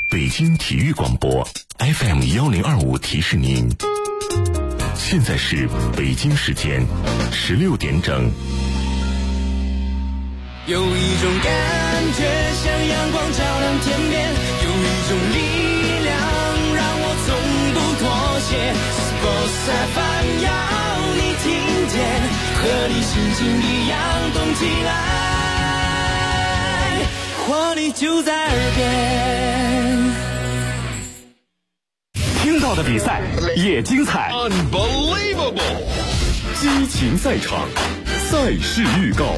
北京体育广播 FM1025提示您，现在是北京时间16点整。 有一种感觉像阳光照亮天边，有一种力量让我从不妥协。Sports FM 要你听见，和你心情一样动起来，活力就在耳边。 听到的比赛也精彩 Unbelievable 激情赛场，赛事预告。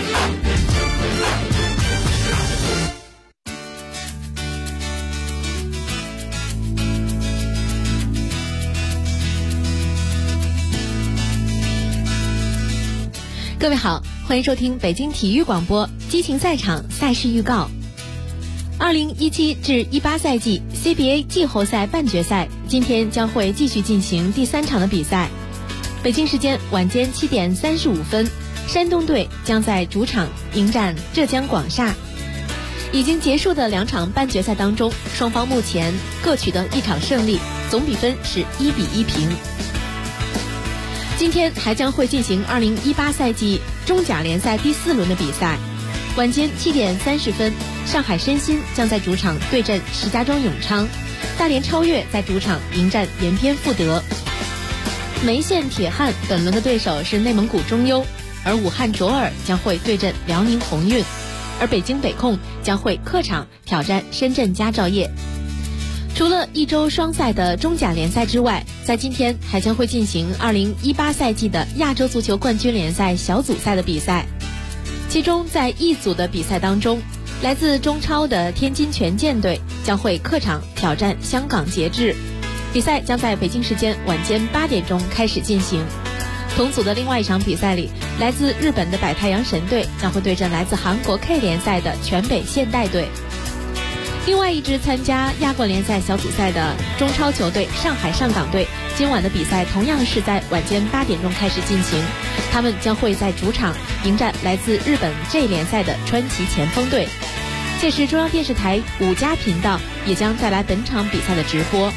各位好，欢迎收听北京体育广播激情赛场赛事预告。2017至18赛季 CBA 季后赛半决赛今天将会继续进行第3场的比赛。北京时间晚间7点35分，山东队将在主场迎战浙江广厦。已经结束的2场半决赛当中，双方目前各取得1场胜利，总比分是1-1平。今天还将会进行2018赛季中甲联赛第4轮的比赛。晚间7点30分，上海申鑫将在主场对阵石家庄永昌，大连超越在主场迎战延边富德。梅县铁汉本轮的对手是内蒙古中优，而武汉卓尔将会对阵辽宁宏运，而北京北控将会客场挑战深圳佳兆业。除了一周双赛的中甲联赛之外，在今天还将会进行2018赛季的亚洲足球冠军联赛小组赛的比赛。其中在一组的比赛当中，来自中超的天津权健队将会客场挑战香港捷志，比赛将在北京时间晚间8点钟开始进行。同组的另外一场比赛里，来自日本的百太阳神队将会对阵来自韩国 K 联赛的全北现代队。另外一支参加亚冠联赛小组赛的中超球队上海上港队，今晚的比赛同样是在晚间8点钟开始进行，他们将会在主场迎战来自日本 J 联赛的川崎前锋队。届时中央电视台5家频道也将带来本场比赛的直播。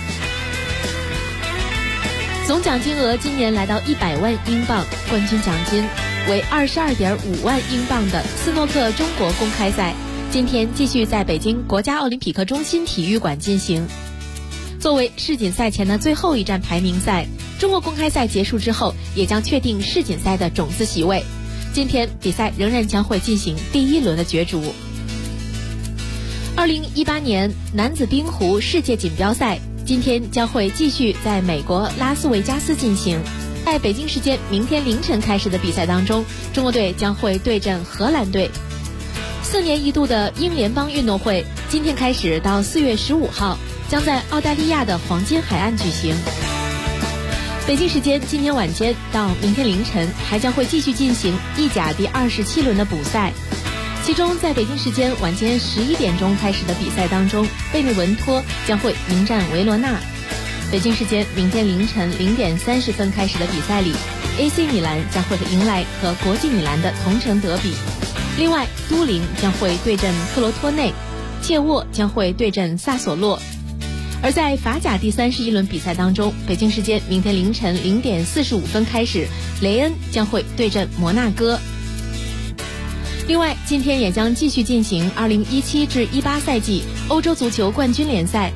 总奖金额今年来到100万英镑，冠军奖金为22.5万英镑的斯诺克中国公开赛今天继续在北京国家奥林匹克中心体育馆进行。作为世锦赛前的最后一站排名赛，中国公开赛结束之后也将确定世锦赛的种子席位。今天比赛仍然将会进行第1轮的角逐。2018年男子冰壶世界锦标赛今天将会继续在美国拉斯维加斯进行。在北京时间明天凌晨开始的比赛当中，中国队将会对阵荷兰队。4年一度的英联邦运动会今天开始到4月15号将在澳大利亚的黄金海岸举行。北京时间今天晚间到明天凌晨还将会继续进行意甲第27轮的补赛。其中在北京时间晚间11点钟开始的比赛当中，贝内文托将会迎战维罗纳。北京时间明天凌晨0点30分开始的比赛里， AC 米兰将会迎来和国际米兰的同城德比。另外都灵将会对阵克罗托内，切沃将会对阵萨索洛。而在法甲第31轮比赛当中，北京时间明天凌晨0点45分开始，雷恩将会对阵摩纳哥。另外今天也将继续进行2017至18赛季欧洲足球冠军联赛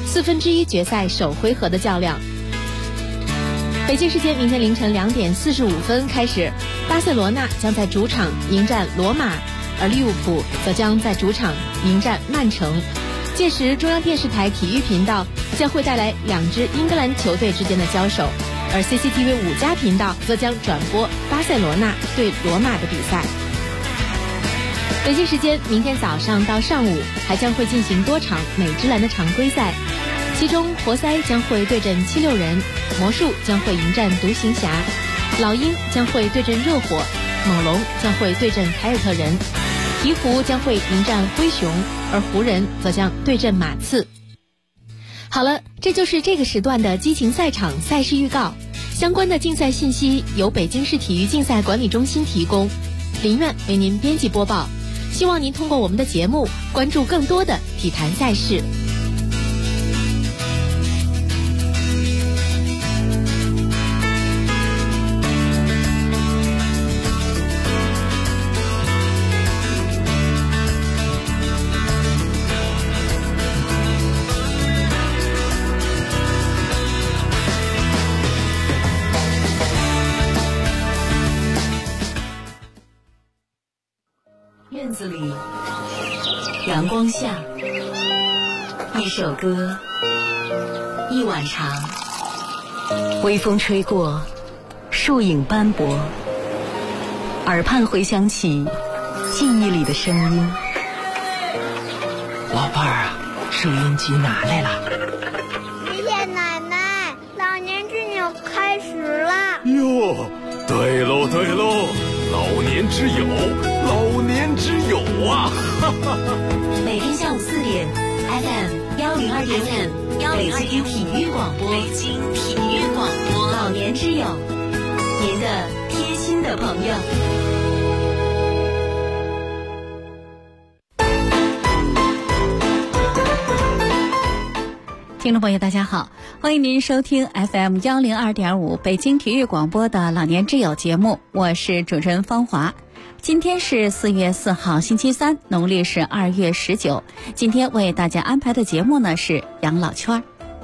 1/4决赛首回合的较量。北京时间明天凌晨2点45分开始，巴塞罗那将在主场迎战罗马，而利物浦则将在主场迎战曼城。届时中央电视台体育频道将会带来2支英格兰球队之间的交手，而 CCTV 5家频道则将转播巴塞罗那对罗马的比赛。北京时间明天早上到上午还将会进行多场美职篮的常规赛，其中活塞将会对阵76人，魔术将会迎战独行侠，老鹰将会对阵热火，猛龙将会对阵凯尔特人，鹈鹕将会迎战灰熊，而湖人则将对阵马刺。好了，这就是这个时段的激情赛场赛事预告。相关的竞赛信息由北京市体育竞赛管理中心提供，林苑为您编辑播报。希望您通过我们的节目关注更多的体坛赛事。 院子里，阳光下，一首歌，一晚长，微风吹过，树影斑驳，耳畔回响起记忆里的声音。 老伴儿啊，收音机拿来了。 爷爷奶奶，老年之友开始了。 哟，对喽对喽，老年之友，老年之友啊！ 每天下午4点 ，FM 102.5，北京体育广播，北京体育广播，老年之友，您的贴心的朋友。 听众朋友大家好，欢迎您收听 FM 102.5北京体育广播的老年之友节目，我是主持人方华。今天是4月4号星期三，农历是2月19。今天为大家安排的节目呢是养老圈。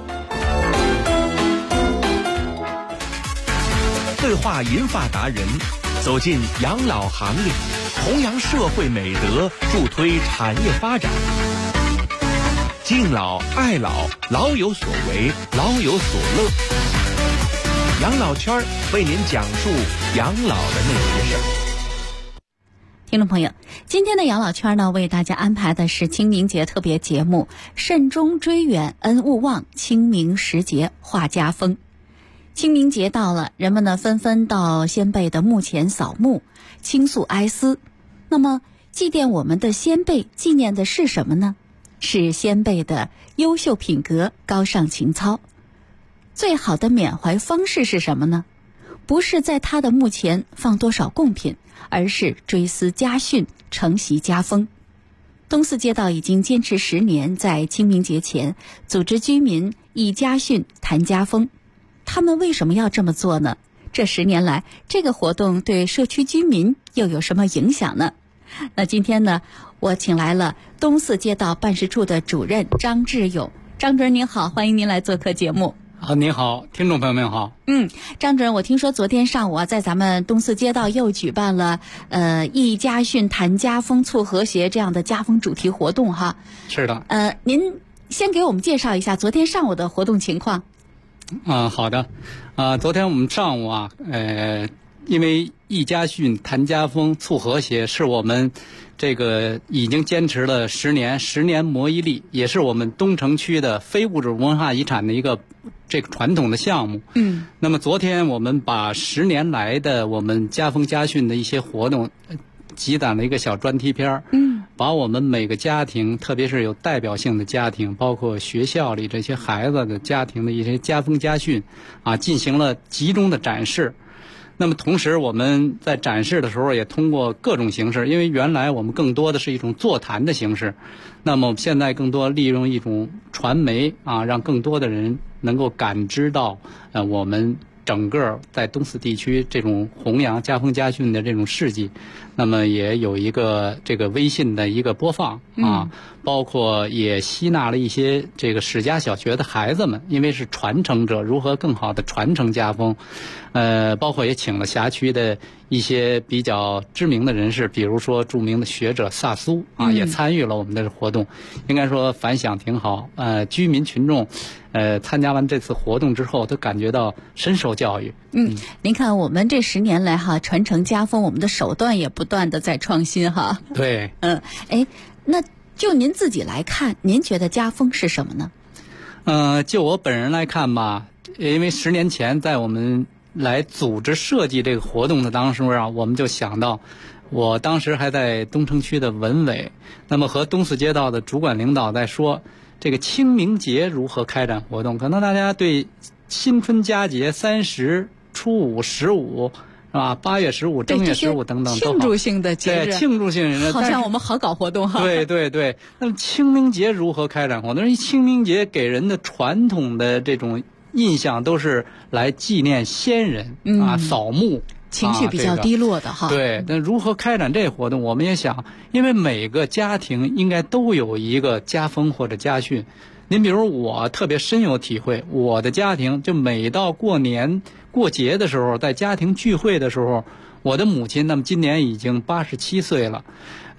四化银发达人走进养老行列，弘扬社会美德，助推产业发展。敬老爱老，老有所为，老有所乐。养老圈为您讲述养老的那些事儿。 听众朋友，今天的养老圈呢，为大家安排的是清明节特别节目《慎终追远，恩勿忘》，清明时节话家风。清明节到了，人们呢纷纷到先辈的墓前扫墓，倾诉哀思。那么，祭奠我们的先辈，纪念的是什么呢？是先辈的优秀品格、高尚情操。最好的缅怀方式是什么呢？不是在他的墓前放多少贡品，而是追思家训，承袭家风。东四街道已经坚持10年，在清明节前组织居民忆家训、谈家风。他们为什么要这么做呢？这10年来，这个活动对社区居民又有什么影响呢？那今天呢，我请来了东四街道办事处的主任张志勇。张主任您好，欢迎您来做客节目。 您好，听众朋友们好。 张主任，我听说昨天上午在咱们东四街道又举办了忆家训、谈家风、促和谐这样的家风主题活动哈。 是的。 您先给我们介绍一下昨天上午的活动情况。 好的。昨天我们上午因为忆家训、谈家风、促和谐是我们这个已经坚持了10年，10年磨一粒，也是我们东城区的非物质文化遗产的一个这个传统的项目。那么昨天我们把10年来的我们家风家训的一些活动积攒了一个小专题片，把我们每个家庭，特别是有代表性的家庭，包括学校里这些孩子的家庭的一些家风家训进行了集中的展示。那么同时我们在展示的时候也通过各种形式，因为原来我们更多的是一种座谈的形式，那么现在更多利用一种传媒让更多的人能够感知到我们整个在东四地区这种弘扬家风家训的这种事迹。那么也有一个这个微信的一个播放包括也吸纳了一些这个史家小学的孩子们，因为是传承者，如何更好的传承家风。包括也请了辖区的一些比较知名的人士，比如说著名的学者萨苏也参与了我们的活动，应该说反响挺好。居民群众参加完这次活动之后都感觉到深受教育。 您看我们这10年来传承家风，我们的手段也不断的在创新哈。 对。 那就您自己来看，您觉得家风是什么呢？ 就我本人来看吧，因为10年前在我们来组织设计这个活动的当时我们就想到，我当时还在东城区的文委，那么和东四街道的主管领导在说这个清明节如何开展活动。可能大家对新春佳节30、初五、15是吧？8月15、正月15等等， 庆祝性的节日， 对，庆祝性的， 好像我们好搞活动哈。 对对对。那么清明节如何开展活动？清明节给人的传统的这种印象都是来纪念先人扫墓， 情绪比较低落的哈。 对，那如何开展这活动？我们也想，因为每个家庭应该都有一个家风或者家训。您比如我特别深有体会，我的家庭就每到过年过节的时候，在家庭聚会的时候，我的母亲那么今年已经87岁了，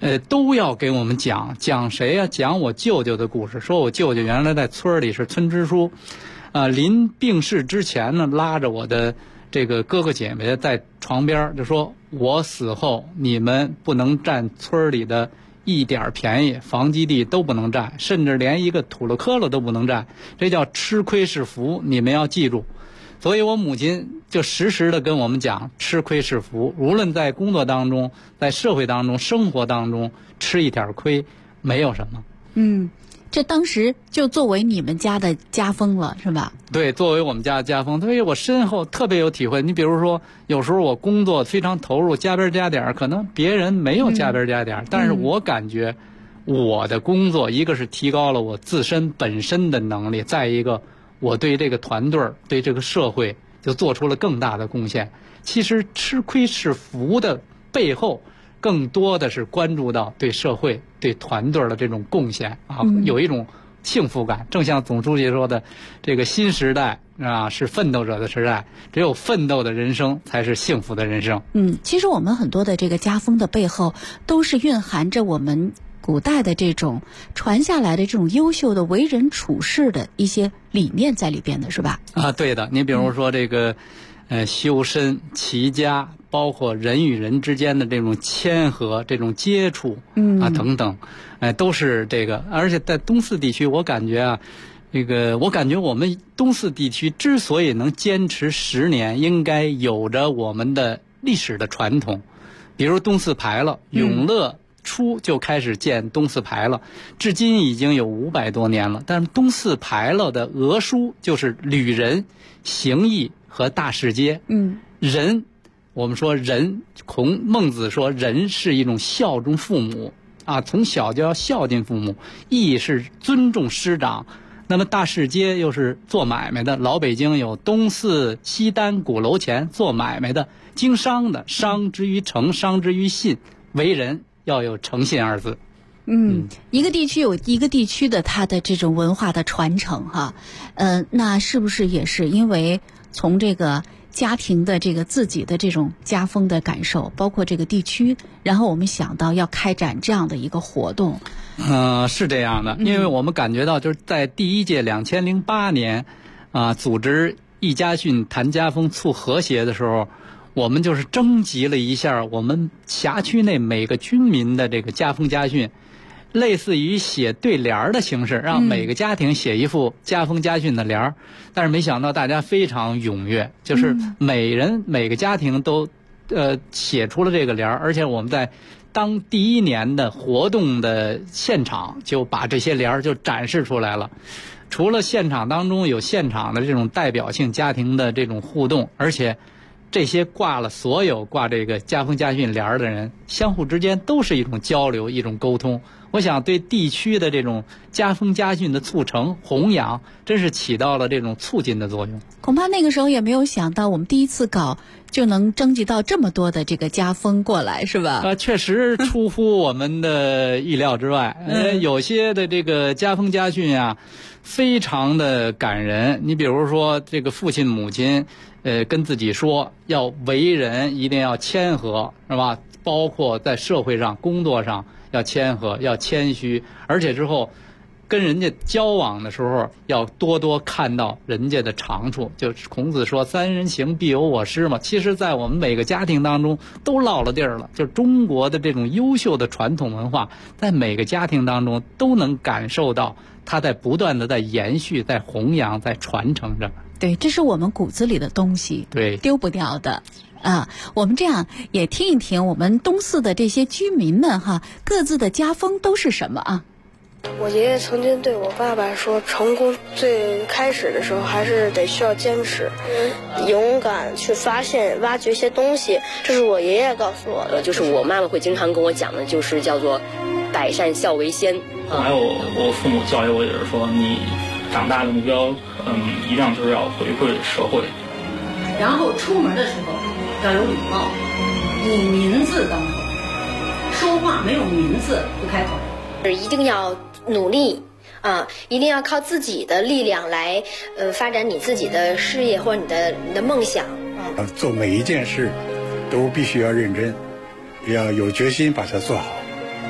都要给我们讲谁呀？讲我舅舅的故事。说我舅舅原来在村里是村支书，临病逝之前呢，拉着我的这个哥哥姐妹在床边就说：“我死后你们不能占村里的一点便宜，房基地都不能占，甚至连一个土了磕了都不能占，这叫吃亏是福，你们要记住。”所以我母亲就时时的跟我们讲，吃亏是福，无论在工作当中，在社会当中，生活当中，吃一点亏没有什么。 这当时就作为你们家的家风了，是吧？ 对，作为我们家的家风，所以我身后特别有体会。你比如说，有时候我工作非常投入，加班加点，可能别人没有加班加点，但是我感觉我的工作，一个是提高了我自身本身的能力，再一个我对这个团队、对这个社会就做出了更大的贡献。其实吃亏是福的背后，更多的是关注到对社会、对团队的这种贡献啊，有一种幸福感。正像总书记说的，这个新时代啊是奋斗者的时代，只有奋斗的人生才是幸福的人生。 其实我们很多的这个家风的背后，都是蕴含着我们古代的这种传下来的这种优秀的为人处事的一些理念在里边的，是吧？ 对的。你比如说这个修身齐家，包括人与人之间的这种谦和、这种接触等等，都是这个。而且在东四地区，我感觉我感觉我们东四地区之所以能坚持10年，应该有着我们的历史的传统。比如东四牌楼，永乐初就开始建东四牌楼，至今已经有500多年了。但是东四牌楼的额书就是履人、行义和大士街。人，我们说人，孟子说人是一种效忠父母啊，从小就要孝敬父母。义是尊重师长。那么大士街又是做买卖的，老北京有东四、西单、鼓楼前做买卖的，经商的，商之于诚，商之于信，为人要有诚信二字。 一个地区有一个地区的它的这种文化的传承哈，那是不是也是因为从这个家庭的这个自己的这种家风的感受，包括这个地区，然后我们想到要开展这样的一个活动？ 是这样的，因为我们感觉到就是在第一届2008年组织易家训谈家风促和谐的时候，我们就是征集了一下我们辖区内每个居民的这个家风家训，类似于写对联的形式，让每个家庭写一副家风家训的联儿。但是没想到大家非常踊跃，就是每个家庭都写出了这个联儿，而且我们在当第一年的活动的现场就把这些联儿就展示出来了。除了现场当中有现场的这种代表性家庭的这种互动，而且这些所有挂这个家风家训联儿的人，相互之间都是一种交流，一种沟通。我想对地区的这种家风家训的促成弘扬，真是起到了这种促进的作用。 恐怕那个时候也没有想到，我们第一次搞就能征集到这么多的这个家风过来，是吧？ 确实出乎我们的意料之外。有些的这个家风家训啊，非常的感人。你比如说，这个父亲母亲跟自己说，要为人一定要谦和，是吧？包括在社会上、工作上要谦和，要谦虚，而且之后跟人家交往的时候要多多看到人家的长处。就是孔子说三人行必有我师嘛，其实在我们每个家庭当中都落了地儿了。就中国的这种优秀的传统文化，在每个家庭当中都能感受到，它在不断的在延续、在弘扬、在传承着。 对，这是我们骨子里的东西， 对， 丢不掉的。我们这样也听一听我们东四的这些居民们各自的家风都是什么啊？ 我爷爷曾经对我爸爸说，成功最开始的时候还是得需要坚持，勇敢去发现、挖掘一些东西。这是我爷爷告诉我的。 就是我妈妈会经常跟我讲的，就是叫做百善孝为先。 还有我父母教育我也是说，你长大的目标，一定就是要回馈社会。 然后出门的时候要有礼貌，以名字当头，说话没有名字不开口。 一定要努力一定要靠自己的力量来发展你自己的事业或者你的梦想做每一件事都必须要认真，要有决心把它做好，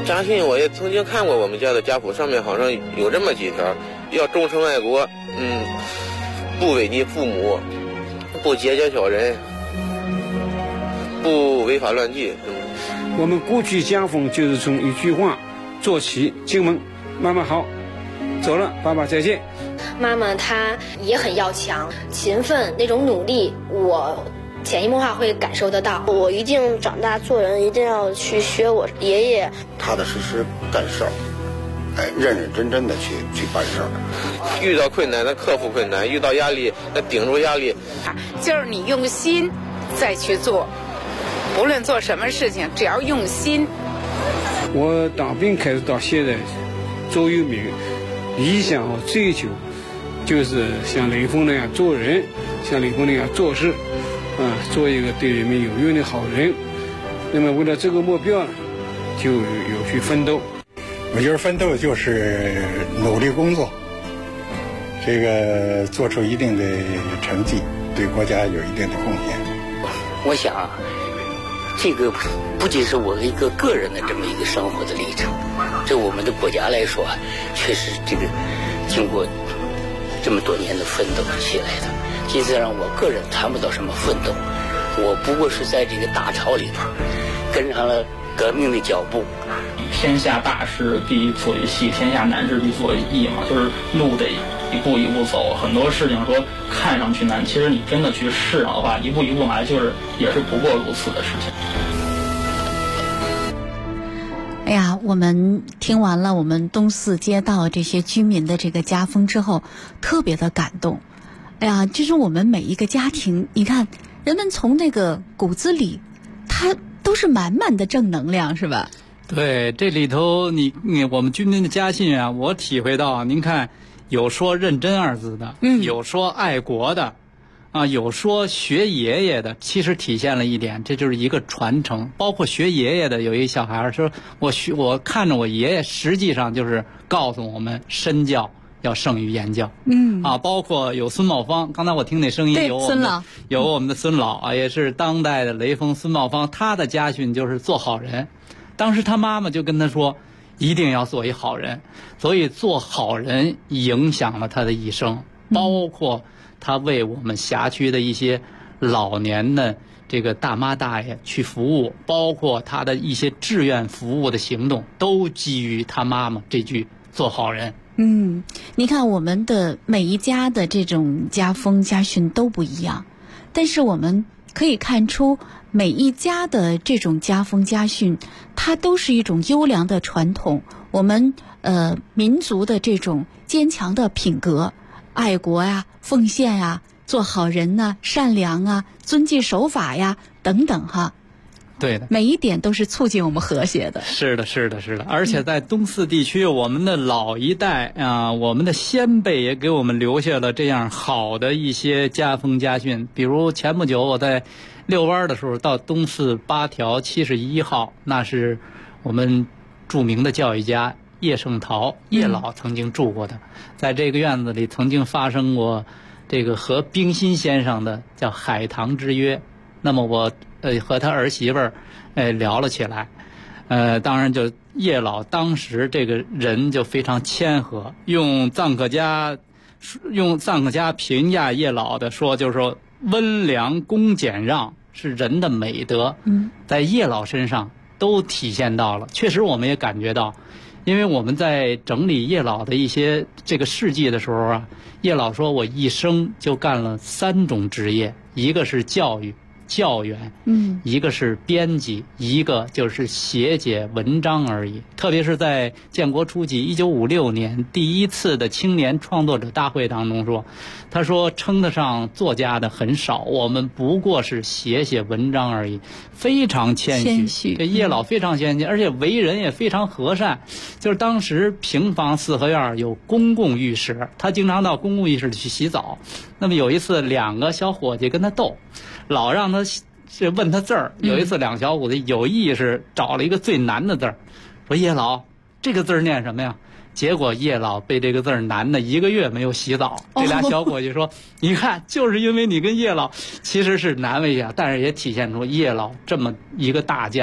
家训我也曾经看过，我们家的家谱上面好像有这么几条：要忠诚爱国，不违逆父母，不结交小人，不违法乱纪。 我们过去家风就是从一句话做起，进门，妈妈好，走了，爸爸再见。 妈妈她也很要强，勤奋那种努力，我潜移默化会感受得到。 我一定长大做人，一定要去学我爷爷， 踏踏实实干事儿，认认真真的去办事儿。 遇到困难，那克服困难；遇到压力，那顶住压力。 就是你用心再去做，无论做什么事情，只要用心。 我当兵开始到现在，座右铭、理想和追求，就是像雷锋那样做人，像雷锋那样做事，做一个对人民有用的好人。那么为了这个目标，就有去奋斗。 我觉得奋斗就是努力工作，这个做出一定的成绩，对国家有一定的贡献。 我想，这个不仅是我一个个人的这么一个生活的历程，对我们的国家来说，确实这个经过这么多年的奋斗起来的。其实让我个人谈不到什么奋斗，我不过是在这个大潮里头跟上了革命的脚步。 天下大事必做于细，天下难事必做于易嘛，就是路得一步一步走。很多事情说看上去难，其实你真的去试上的话，一步一步来，也是不过如此的事情。 哎呀，我们听完了我们东四街道这些居民的这个家风之后，特别的感动。哎呀，就是我们每一个家庭，你看人们从那个骨子里，他都是满满的正能量，是吧？ 对，这里头我们军民的家训啊，我体会到，您看有说认真二字的，有说爱国的，有说学爷爷的，其实体现了一点，这就是一个传承。包括学爷爷的，有一小孩说，我看着我爷爷，实际上就是告诉我们身教要胜于言教。包括有孙茂芳，刚才我听那声音有我们的孙老啊，也是当代的雷锋孙茂芳，他的家训就是做好人。当时他妈妈就跟他说，一定要做一好人，所以做好人影响了他的一生，包括他为我们辖区的一些老年的这个大妈大爷去服务，包括他的一些志愿服务的行动，都基于他妈妈这句做好人。 你看我们的每一家的这种家风家训都不一样，但是我们可以看出每一家的这种家风家训，它都是一种优良的传统，我们民族的这种坚强的品格，爱国呀、奉献呀、做好人呐、善良啊、遵纪守法呀等等哈。 对的， 每一点都是促进我们和谐的。 是的，是的，是的。而且在东四地区，我们的老一代我们的先辈也给我们留下了这样好的一些家风家训。比如前不久我在遛弯的时候，到东四8条71号，那是我们著名的教育家叶圣陶叶老曾经住过的。在这个院子里曾经发生过这个和冰心先生的叫海棠之约。那么我和他儿媳妇儿聊了起来，当然就叶老当时这个人就非常谦和，用臧可嘉评价叶老的说，就是说温良恭俭让是人的美德，在叶老身上都体现到了。确实我们也感觉到，因为我们在整理叶老的一些这个事迹的时候啊，叶老说我一生就干了3种职业，一个是教员，一个是编辑，一个就是写文章而已。特别是在建国初期1956年第一次的青年创作者大会当中说，他说称得上作家的很少，我们不过是写文章而已，非常谦虚。这叶老非常谦虚，而且为人也非常和善。就是当时平房4合院有公共浴室，他经常到公共浴室去洗澡。那么有一次2个小伙计跟他斗，老让他是问他字儿。有一次2个小伙子有意识找了一个最难的字儿，说叶老这个字念什么呀？结果叶老被这个字难的1个月没有洗澡。这俩小伙计说，你看就是因为你跟叶老其实是难为一下，但是也体现出叶老这么一个大家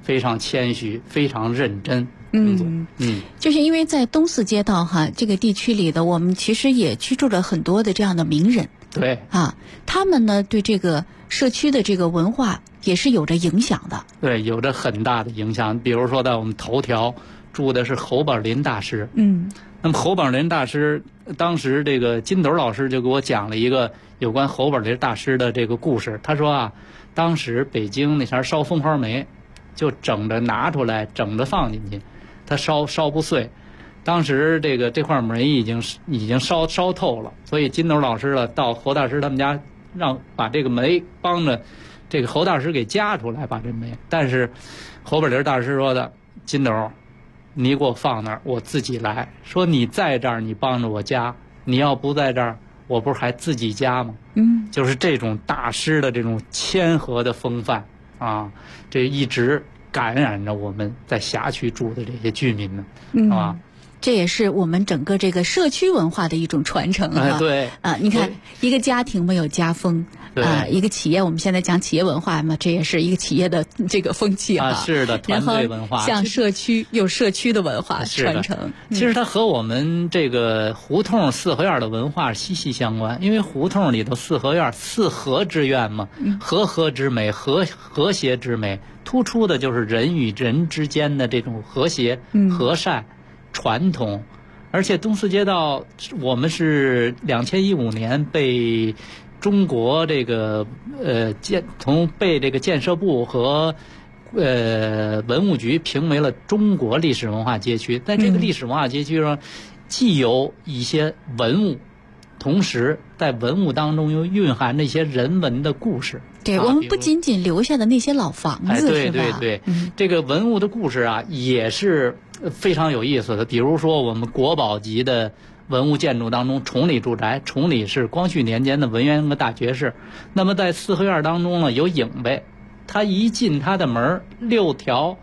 非常谦虚，非常认真。 就是因为在东四街道这个地区里的，我们其实也居住了很多的这样的名人。 对他们呢对这个社区的这个文化也是有着影响的。 对，有着很大的影响。比如说在我们头条住的是侯宝林大师。那么侯宝林大师当时这个金斗老师就给我讲了一个有关侯宝林大师的这个故事。他说当时北京那前烧蜂花煤，就整着拿出来，整着放进去，它烧不碎。当时这块煤已经烧透了，所以金斗老师到侯大师他们家，让把这个煤帮着这个侯大师给夹出来，把这煤。但是侯宝林大师说的，金斗，你给我放那儿，我自己来。说你在这儿，你帮着我夹；你要不在这儿，我不是还自己夹吗？就是这种大师的这种谦和的风范这一直感染着我们在辖区住的这些居民们， 这也是我们整个这个社区文化的一种传承对你看一个家庭没有家风一个企业，我们现在讲企业文化嘛，这也是一个企业的这个风气是的，团队文化。 像社区有社区的文化传承， 其实它和我们这个胡同四合院的文化息息相关。因为胡同里头四合院，四合之院嘛，和之美，和谐之美，突出的就是人与人之间的这种和谐、和善、传统。而且东四街道，我们是2015年被中国这个被这个建设部和文物局评为了中国历史文化街区。在这个历史文化街区上，既有一些文物，同时在文物当中又蕴含着一些人文的故事。 对，我们不仅仅留下的那些老房子， 对，这个文物的故事也是非常有意思的。比如说我们国宝级的文物建筑当中，崇礼住宅，崇礼是光绪年间的文渊阁大学士。那么在四合院当中呢，有影碑，他一进他的门，6条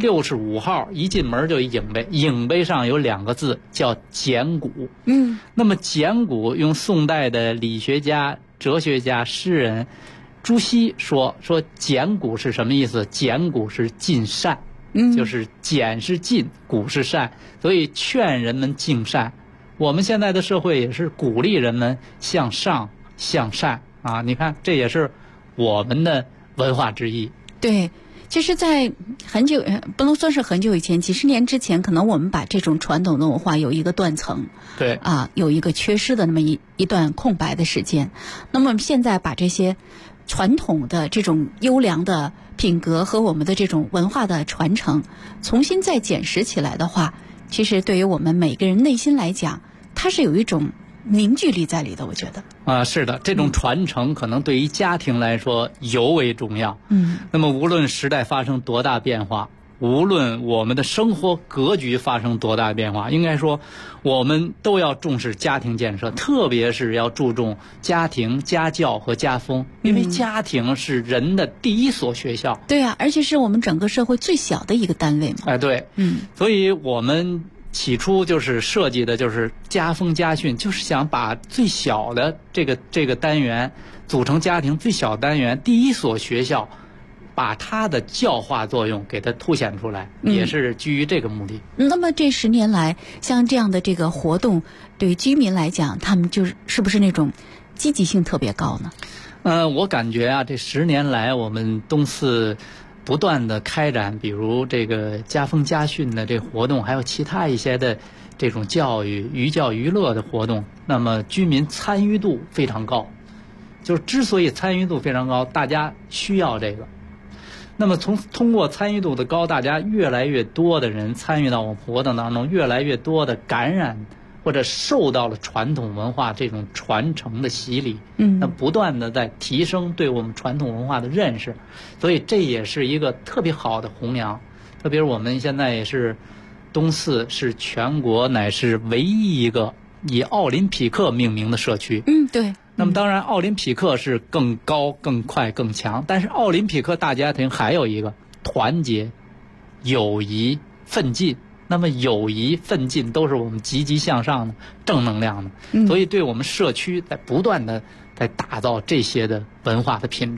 65号一进门就有影碑，影碑上有2个字叫简古。那么简古用宋代的理学家、哲学家、诗人朱熹说简古是什么意思？简古是尽善，就是简是尽，古是善，所以劝人们敬善。我们现在的社会也是鼓励人们向上向善你看这也是我们的文化之一。 对，其实在很久，不能算是很久以前，几十年之前，可能我们把这种传统的文化有一个断层， 对有一个缺失的那么一段空白的时间。那么现在把这些传统的这种优良的品格和我们的这种文化的传承重新再捡拾起来的话，其实对于我们每个人内心来讲，它是有一种凝聚力在里的，我觉得是的，这种传承可能对于家庭来说尤为重要。那么无论时代发生多大变化，无论我们的生活格局发生多大变化，应该说我们都要重视家庭建设，特别是要注重家庭、家教和家风，因为家庭是人的第一所学校。 对而且是我们整个社会最小的一个单位嘛。 对，所以我们起初就是设计的就是家风家训，就是想把最小的这个单元组成家庭最小单元第一所学校，把它的教化作用给它凸显出来，也是基于这个目的。 那么这10年来，像这样的这个活动，对于居民来讲，他们是不是那种积极性特别高呢？ 我感觉这10年来，我们东四不断的开展，比如这个家风家训的这活动，还有其他一些的这种教育、寓教于乐的活动，那么居民参与度非常高。就是之所以参与度非常高，大家需要这个。那么通过参与度的高，大家越来越多的人参与到我们活动当中，越来越多的感染或者受到了传统文化这种传承的洗礼，那不断的在提升对我们传统文化的认识，所以这也是一个特别好的弘扬。特别是我们现在也是东四是全国乃是唯一一个以奥林匹克命名的社区。 对。 那么当然奥林匹克是更高更快更强，但是奥林匹克大家庭还有一个团结、友谊、奋进。那么友谊奋进都是我们积极向上的正能量的，所以对我们社区在不断的在打造这些的文化的品质，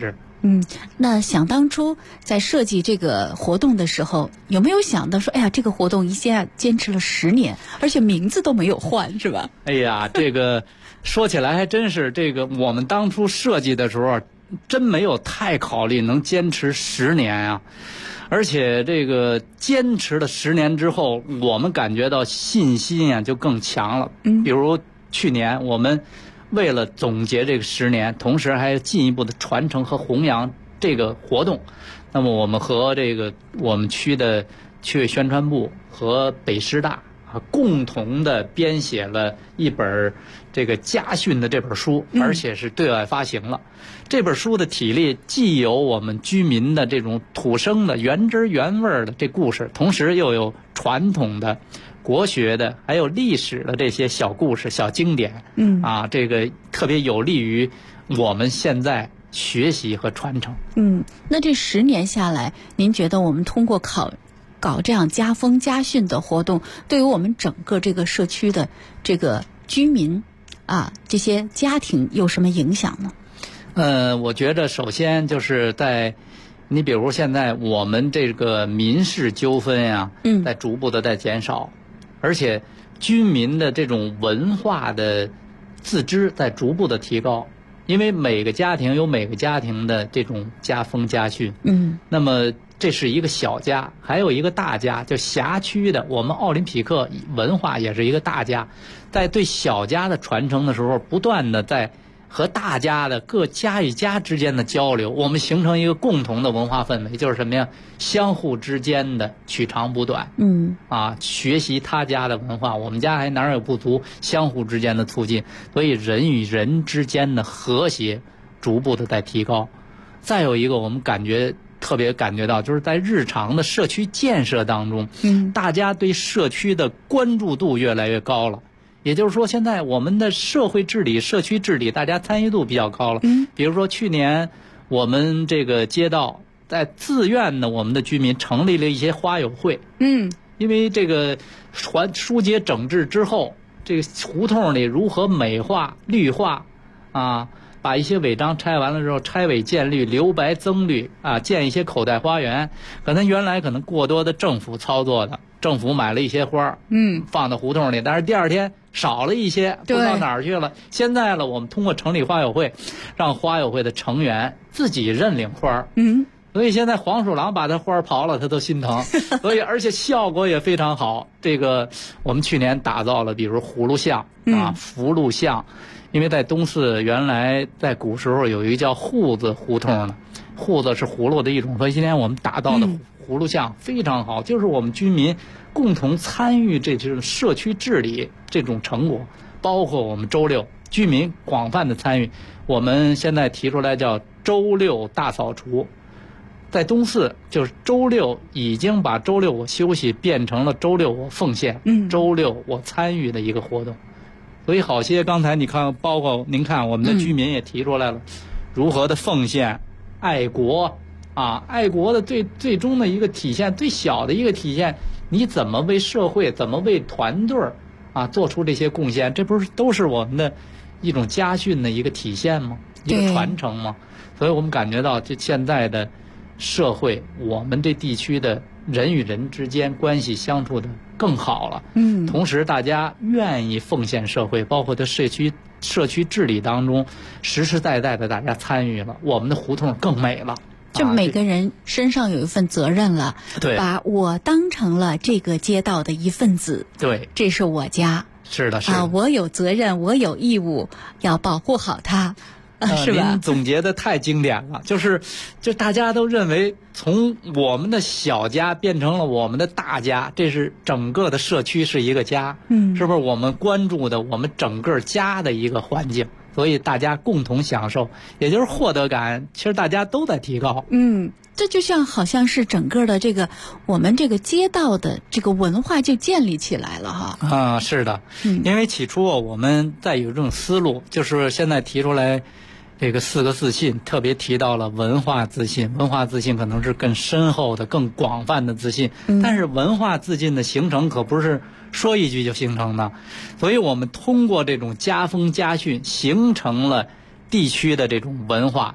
那想当初在设计这个活动的时候，有没有想到说，哎呀，这个活动一下坚持了10年，而且名字都没有换，是吧？ 哎呀，这个说起来还真是，这个我们当初设计的时候，真没有太考虑能坚持10年啊。而且这个坚持了10年之后，我们感觉到信心啊就更强了。比如去年我们为了总结这个10年，同时还进一步的传承和弘扬这个活动，那么我们和这个我们区的区委宣传部和北师大共同的编写了一本这个家训的这本书，而且是对外发行了。这本书的体例既有我们居民的这种土生的原汁原味的这故事，同时又有传统的国学的还有历史的这些小故事小经典，这个特别有利于我们现在学习和传承。 那这10年下来，您觉得我们通过搞这样家风家训的活动，对于我们整个这个社区的这个居民这些家庭有什么影响呢？ 我觉得首先就是你比如现在我们这个民事纠纷呀，在逐步的在减少，而且居民的这种文化的自知在逐步的提高，因为每个家庭有每个家庭的这种家风家训，那么这是一个小家，还有一个大家，就辖区的我们奥林匹克文化也是一个大家，在对小家的传承的时候，不断的在和大家的各家与家之间的交流，我们形成一个共同的文化氛围，就是什么呀？相互之间的取长补短，学习他家的文化，我们家还哪有不足，相互之间的促进，所以人与人之间的和谐逐步的在提高。再有一个，我们特别感觉到，就是在日常的社区建设当中，大家对社区的关注度越来越高了。也就是说，现在我们的社会治理、社区治理，大家参与度比较高了。比如说去年我们这个街道在自愿的，我们的居民成立了一些花友会。因为这个疏解整治之后，这个胡同里如何美化、绿化把一些违章拆完了之后，拆违建绿，留白增绿建一些口袋花园。可能原来过多的政府操作的，政府买了一些花，放到胡同里，但是第二天少了一些，不知道哪儿去了。现在我们通过成立花友会，让花友会的成员自己认领花。所以现在黄鼠狼把它花刨了，他都心疼。所以而且效果也非常好。这个我们去年打造了，比如葫芦像福禄像。因为在东四原来在古时候有一个叫户子胡同的，户子是葫芦的一种，所以今天我们打造的葫芦像非常好，就是我们居民共同参与这种社区治理这种成果，包括我们周六居民广泛的参与，我们现在提出来叫周六大扫除。在东四就是周六已经把周六我休息变成了周六我奉献，周六我参与的一个活动。所以好些刚才你看，包括您看我们的居民也提出来了，如何的奉献、爱国爱国的最终的一个体现，最小的一个体现，你怎么为社会、怎么为团队做出这些贡献，这不是都是我们的一种家训的一个体现吗？一个传承吗？所以我们感觉到这现在的社会，我们这地区的人与人之间关系相处的更好了。同时大家愿意奉献社会，包括在社区治理当中实实在在的大家参与了，我们的胡同更美了。 就每个人身上有一份责任了，把我当成了这个街道的一份子。 对， 这是我家。 是的，是的。 我有责任，我有义务要保护好它。是吧？ 您总结的太经典了，就大家都认为从我们的小家变成了我们的大家，这是整个的社区是一个家，是不是？我们关注的我们整个家的一个环境，所以大家共同享受，也就是获得感，其实大家都在提高。 这就好像是整个的我们这个街道的这个文化就建立起来了哈。 是的，因为起初我们在有这种思路，就是现在提出来这个4个自信，特别提到了文化自信。文化自信可能是更深厚的、更广泛的自信，但是文化自信的形成可不是说一句就形成的，所以我们通过这种家风家训形成了地区的这种文化。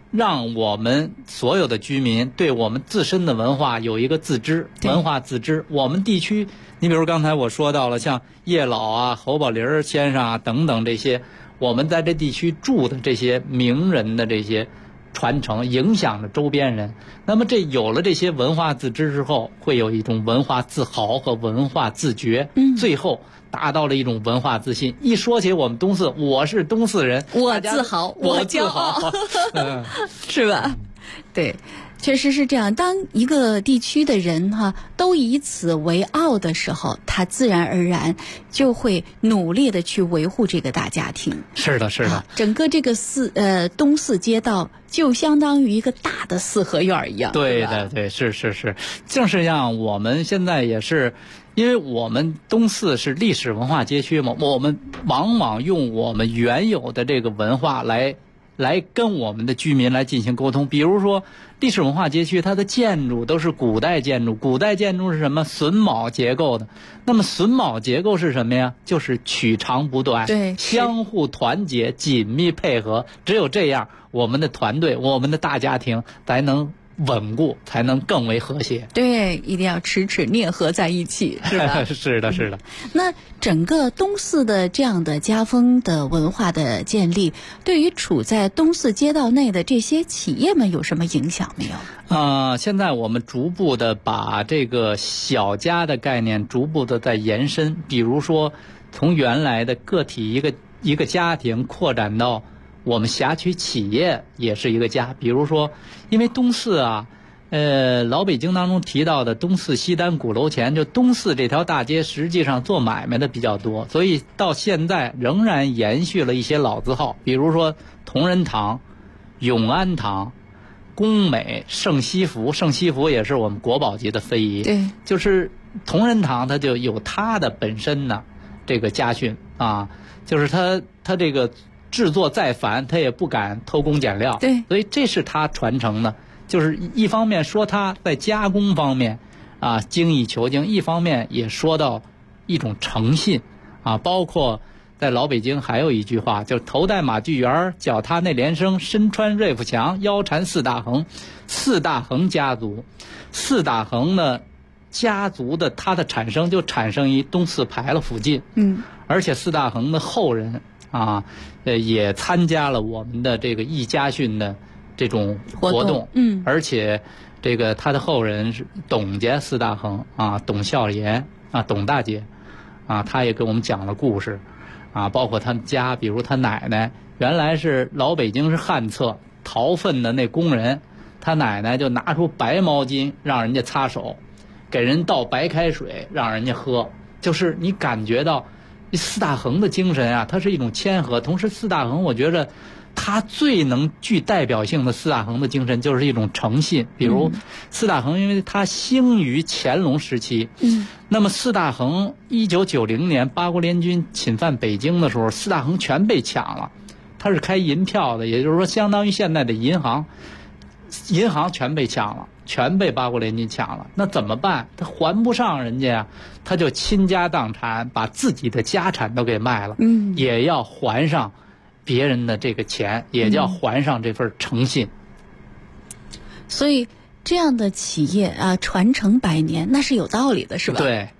让我们所有的居民对我们自身的文化有一个自知，文化自知。我们地区，你比如刚才我说到了，像叶老啊、侯宝林先生啊等等这些，我们在这地区住的这些名人的这些传承，影响着周边人。那么这有了这些文化自知之后，会有一种文化自豪和文化自觉，最后达到了一种文化自信。一说起我们东四，我是东四人， 我自豪，我骄傲，是吧？对，确实是这样。当一个地区的人都以此为傲的时候，他自然而然就会努力的去维护这个大家庭。 是的，是的。 整个这个东四街道就相当于一个大的四合院一样。 对的，对，是。正是像我们现在也是，因为我们东四是历史文化街区嘛，我们往往用我们原有的这个文化来跟我们的居民来进行沟通。比如说历史文化街区，它的建筑都是古代建筑，古代建筑是什么？榫卯结构的。那么榫卯结构是什么呀？就是取长补短， 对， 相互团结，紧密配合。只有这样，我们的团队，我们的大家庭才能稳固，才能更为和谐。 对，一定要咫尺啮合在一起，是吧？ 是的。 那整个东四的这样的家风的文化的建立，对于处在东四街道内的这些企业们有什么影响没有？ 现在我们逐步的把这个小家的概念逐步的在延伸，比如说从原来的个体一个家庭扩展到我们辖区企业也是一个家。比如说，因为东四老北京当中提到的东四西单鼓楼前，就东四这条大街实际上做买卖的比较多，所以到现在仍然延续了一些老字号，比如说同仁堂、永安堂、工美、盛西服也是我们国宝级的非遗。 对， 就是同仁堂它就有它的本身的这个家训啊，就是它这个制作再繁，他也不敢偷工减料。 对， 所以这是他传承的。就是一方面说他在加工方面精益求精，一方面也说到一种诚信包括在老北京还有一句话，就头戴马具园，脚踏内联升，身穿瑞福强，腰缠四大横。四大横家族，四大横呢家族的它的产生就产生于东四牌楼附近。而且四大横的后人也参加了我们的这个义家训的这种活动。而且这个他的后人是董家四大横董孝爷董大姐他也给我们讲了故事包括他们家，比如他奶奶原来是老北京是旱厕淘粪的那工人，他奶奶就拿出白毛巾让人家擦手，给人倒白开水让人家喝。就是你感觉到四大横的精神它是一种谦和。同时四大横我觉得它最能具代表性的四大横的精神就是一种诚信。比如四大横因为它兴于乾隆时期，那么四大横1990年八国联军侵犯北京的时候，四大横全被抢了。它是开银票的，也就是说相当于现在的银行全被抢了，全被八国联军抢了。那怎么办？他还不上人家他就倾家荡产，把自己的家产都给卖了，也要还上别人的这个钱，也要还上这份诚信。 所以这样的企业传承百年，那是有道理的，是吧？ 对，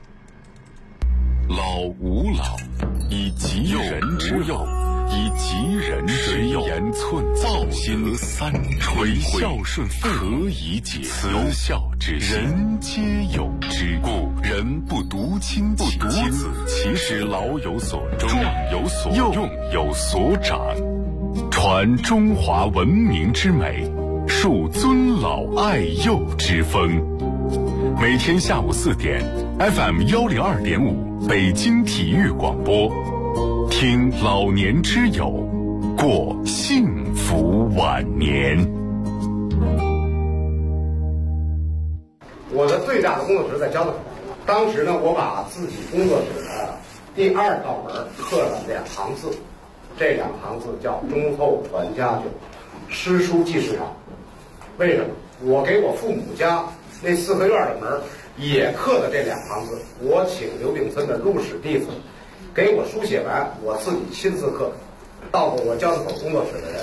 老吾老以及人之幼，以及人之幼，言寸报心三垂孝顺父何以解？慈孝之心，人皆有之。故人不独亲不独子，其实老有所终，壮有所用，有所长。传中华文明之美，树尊老爱幼之风。每天下午4点 ，FM 102.5，北京体育广播。听老年之友，过幸福晚年。 我的最大的工作室在交道口，当时呢，我把自己工作室的第2道门刻了2行字，这2行字叫“忠厚传家久，诗书继世长”。为什么？我给我父母家那4合院的门也刻的这2行字，我请刘炳村的入室弟子给我书写完，我自己亲自刻。到过我交道口工作室的人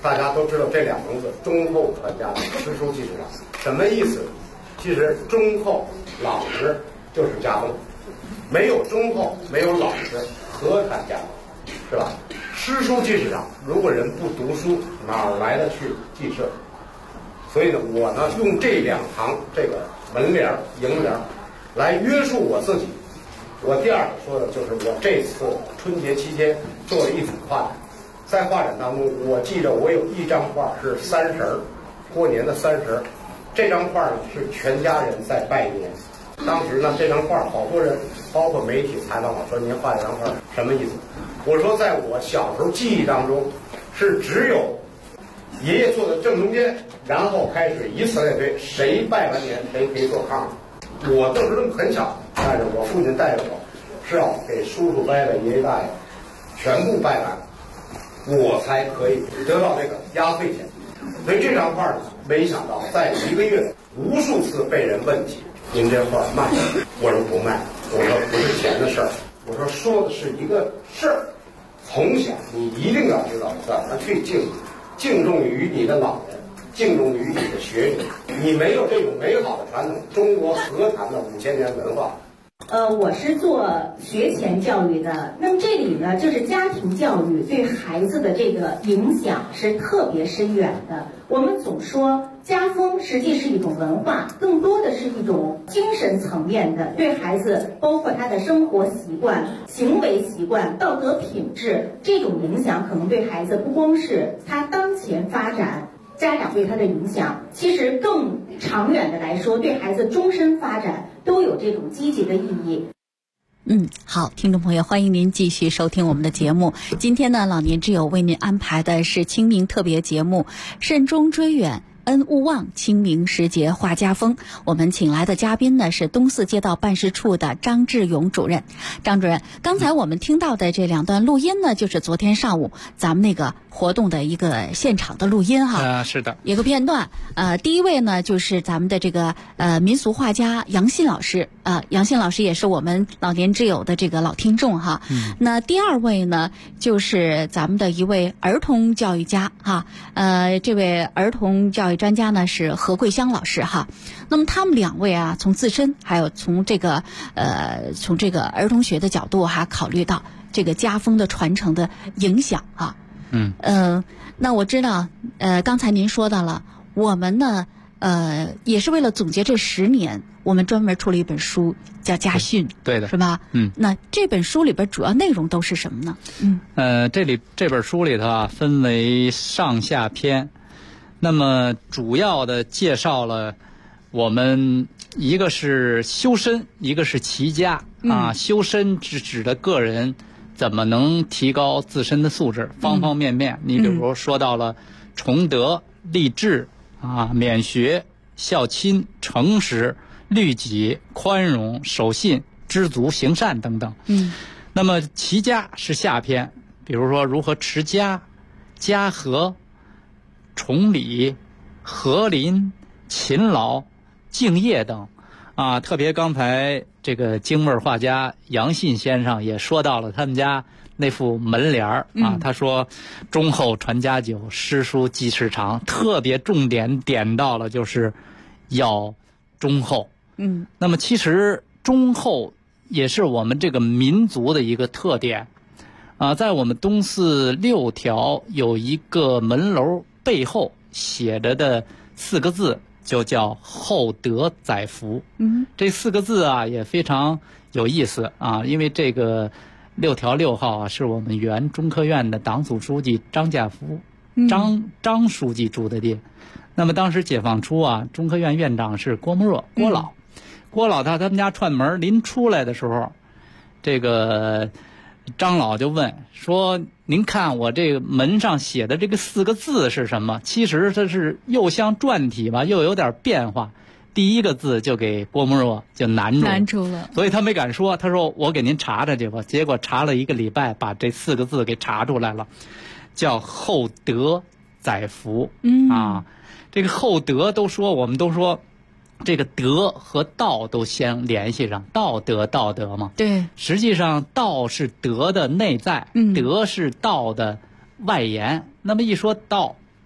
大家都知道这两个字忠厚传家宝，诗书继世长，什么意思？其实忠厚老实就是家风，没有忠厚，没有老实，何谈家风，是吧？诗书继世长，如果人不读书，哪来的去继社？所以呢，我呢用这2行这个门帘楹联来约束我自己。我第二个说的就是我这次春节期间做了一组画展，在画展当中，我记着我有一张画是30儿，过年的30儿，这张画呢是全家人在拜年。当时呢，这张画好多人，包括媒体采访我说：“您画这张画什么意思？”我说：“在我小时候记忆当中，是只有爷爷坐在正中间，然后开始以此类推，谁拜完年谁可以坐炕。我那时候很小，但是我父亲带着我，是要给叔叔伯伯、爷爷大爷全部拜完，我才可以得到这个压岁钱。所以这张画呢，没想到在1个月无数次被人问起。”您这画卖？我说不卖，我说不是钱的事儿，我说说的是一个事儿。从小你一定要知道怎么去敬重于你的老人，敬重于你的学者。你没有这种美好的传统，中国何谈的5000年文化？ 我是做学前教育的，那么这里呢，就是家庭教育对孩子的这个影响是特别深远的。我们总说家风实际是一种文化，更多的是一种精神层面的，对孩子包括他的生活习惯、行为习惯、道德品质这种影响，可能对孩子不光是他当前发展。家长对他的影响，其实更长远的来说，对孩子终身发展都有这种积极的意义。 好，听众朋友，欢迎您继续收听我们的节目。今天呢，老年之友为您安排的是清明特别节目《慎终追远，恩勿忘，清明时节话家风》。我们请来的嘉宾呢是东四街道办事处的张志勇主任。张主任，刚才我们听到的这2段录音呢，就是昨天上午咱们那个活动的一个现场的录音哈。 是的， 一个片段。第一位呢就是咱们的这个民俗画家杨信老师。杨信老师也是我们老年之友的这个老听众哈。那第2位呢就是咱们的一位儿童教育家哈。这位儿童教育专家呢是何桂香老师哈。那么他们2位啊，从自身还有从这个儿童学的角度哈，考虑到这个家风的传承的影响啊。那我知道刚才您说到了，我们呢也是为了总结这10年，我们专门出了一本书叫家训。 对的， 是吧？那这本书里边主要内容都是什么呢？ 这本书里头啊分为上下篇。那么主要的介绍了我们一个是修身，一个是齐家啊。修身是指的个人怎么能提高自身的素质，方方面面。你比如说到了崇德、立志啊、免学、孝亲、诚实、律己、宽容、守信、知足、行善等等。那么齐家是下篇，比如说如何持家、家和、崇礼、和邻、勤劳、敬业等啊。特别刚才这个京味画家杨信先生也说到了他们家那副门帘啊，他说忠厚传家久，诗书继世长，特别重点点到了就是要忠厚。那么其实忠厚也是我们这个民族的一个特点啊。在我们东四6条有一个门楼背后写着的4个字，就叫厚德载福。这4个字啊也非常有意思啊，因为这个6条6号啊是我们原中科院的党组书记张家福张书记住的地。那么当时解放初啊，中科院院长是郭沫若郭老他们家串门，临出来的时候，这个张老就问说：“您看我这个门上写的这个4个字是什么？”其实它是又像篆体吧，又有点变化。第1个字就给郭沫若就难住了，所以他没敢说。他说：“我给您查查去吧。”结果查了1个礼拜，把这4个字给查出来了，叫厚德载福。这个厚德我们都说。这个德和道都相联系上，道德嘛。 对， 实际上道是德的内在，德是道的外延。那么一说道，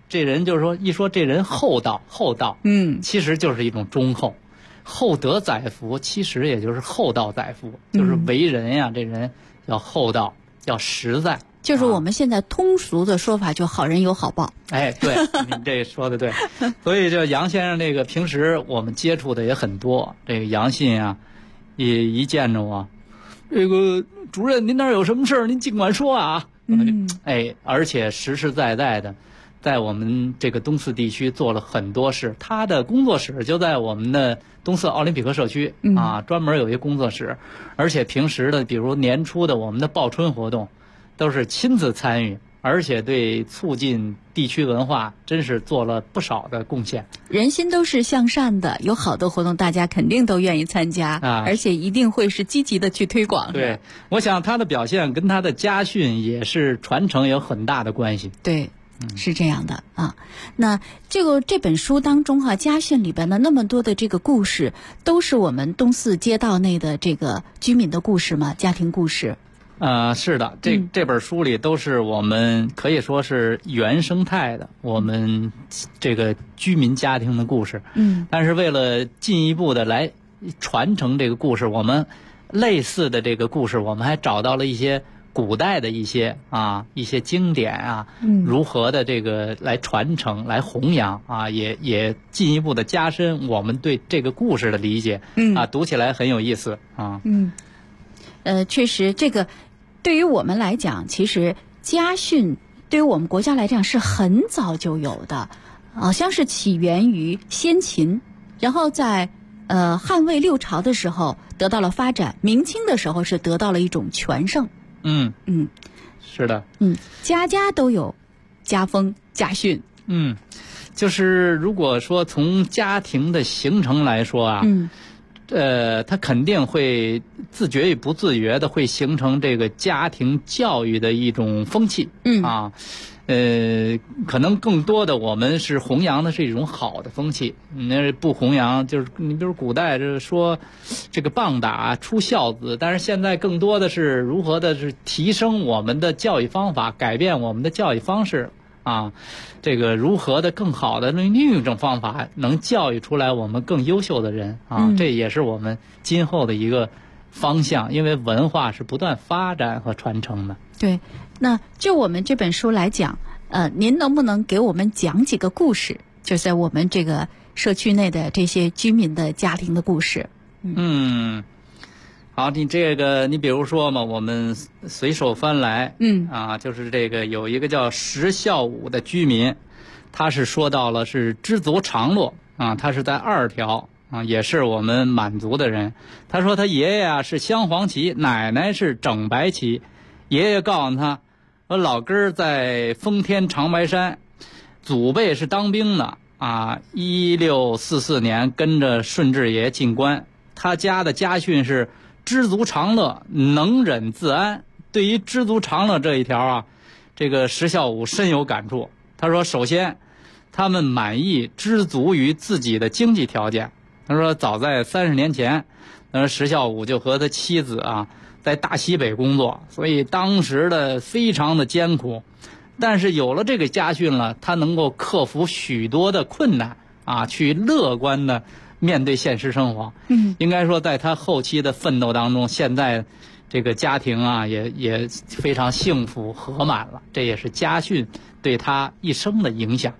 这人就是说一说这人厚道，其实就是一种忠厚。厚德载福，其实也就是厚道载福，就是为人呀，这人要厚道，要实在。 就是我们现在通俗的说法，就好人有好报。 哎，对，您这说的对。所以这杨先生这个平时我们接触的也很多，这个杨信啊，也一见着我，这个主任您那儿有什么事儿您尽管说啊。哎，而且实实在在的在我们这个东四地区做了很多事，他的工作室就在我们的东四奥林匹克社区啊，专门有一个工作室，而且平时的比如年初的我们的报春活动都是亲自参与，而且对促进地区文化真是做了不少的贡献。 人心都是向善的，有好多活动大家肯定都愿意参加，而且一定会是积极的去推广。 对，我想他的表现跟他的家训也是传承有很大的关系。 对，是这样的啊。那这本书当中家训里边的那么多的这个故事，都是我们东四街道内的这个居民的故事吗？家庭故事？ 是的，这本书里都是我们可以说是原生态的，我们这个居民家庭的故事。但是为了进一步的来传承这个故事，我们类似的这个故事，我们还找到了一些古代的一些经典啊，如何的这个来传承、来弘扬啊，也进一步的加深我们对这个故事的理解。读起来很有意思啊。 确实，这个对于我们来讲，其实家训对于我们国家来讲是很早就有的，好像是起源于先秦，然后在汉魏六朝的时候得到了发展，明清的时候是得到了一种全盛。 是的。 家家都有家风家训。 就是如果说从家庭的形成来说啊，它肯定会自觉与不自觉的会形成这个家庭教育的一种风气。可能更多的我们是弘扬的是一种好的风气，那不弘扬就是你比如古代就是说这个棒打出孝子，但是现在更多的是如何的是提升我们的教育方法，改变我们的教育方式啊，这个如何的更好的用另一种方法能教育出来我们更优秀的人啊，这也是我们今后的一个方向，因为文化是不断发展和传承的。 对，那就我们这本书来讲，您能不能给我们讲几个故事，就在我们这个社区内的这些居民的家庭的故事？ 好，你比如说嘛，我们随手翻来，就是这个有一个叫石孝武的居民，他是说到了是知足常乐啊，他是在2条啊，也是我们满族的人。他说他爷爷是镶黄旗，奶奶是整白旗。爷爷告诉他，说老根儿在丰天长白山，祖辈是当兵的啊，1644年跟着顺治爷进关，他家的家训是知足常乐，能忍自安。对于知足常乐这一条啊，这个石孝武深有感触。他说，首先他们满意知足于自己的经济条件。他说早在30年前，石孝武就和他妻子啊在大西北工作，所以当时的非常的艰苦。但是有了这个家训了，他能够克服许多的困难啊，去乐观的面对现实生活。应该说在他后期的奋斗当中，现在这个家庭啊也非常幸福和满了，这也是家训对他一生的影响。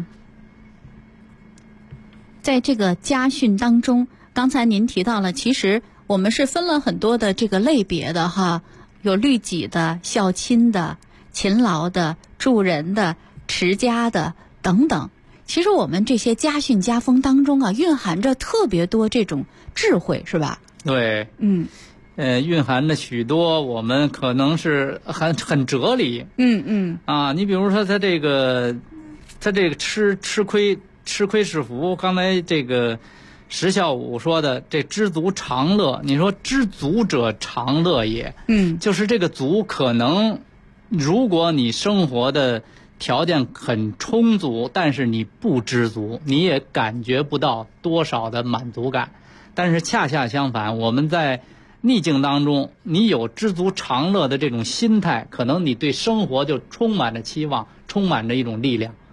在这个家训当中，刚才您提到了，其实我们是分了很多的这个类别的哈，有律己的、孝亲的、勤劳的、助人的、持家的等等。其实我们这些家训家风当中啊，蕴含着特别多这种智慧，是吧？ 对，蕴含着许多我们可能是很哲理。你比如说他这个吃亏是福，刚才这个石孝武说的这知足常乐，你说知足者常乐也。就是这个足，可能如果你生活的条件很充足，但是你不知足，你也感觉不到多少的满足感。但是恰恰相反，我们在逆境当中，你有知足常乐的这种心态，可能你对生活就充满着期望，充满着一种力量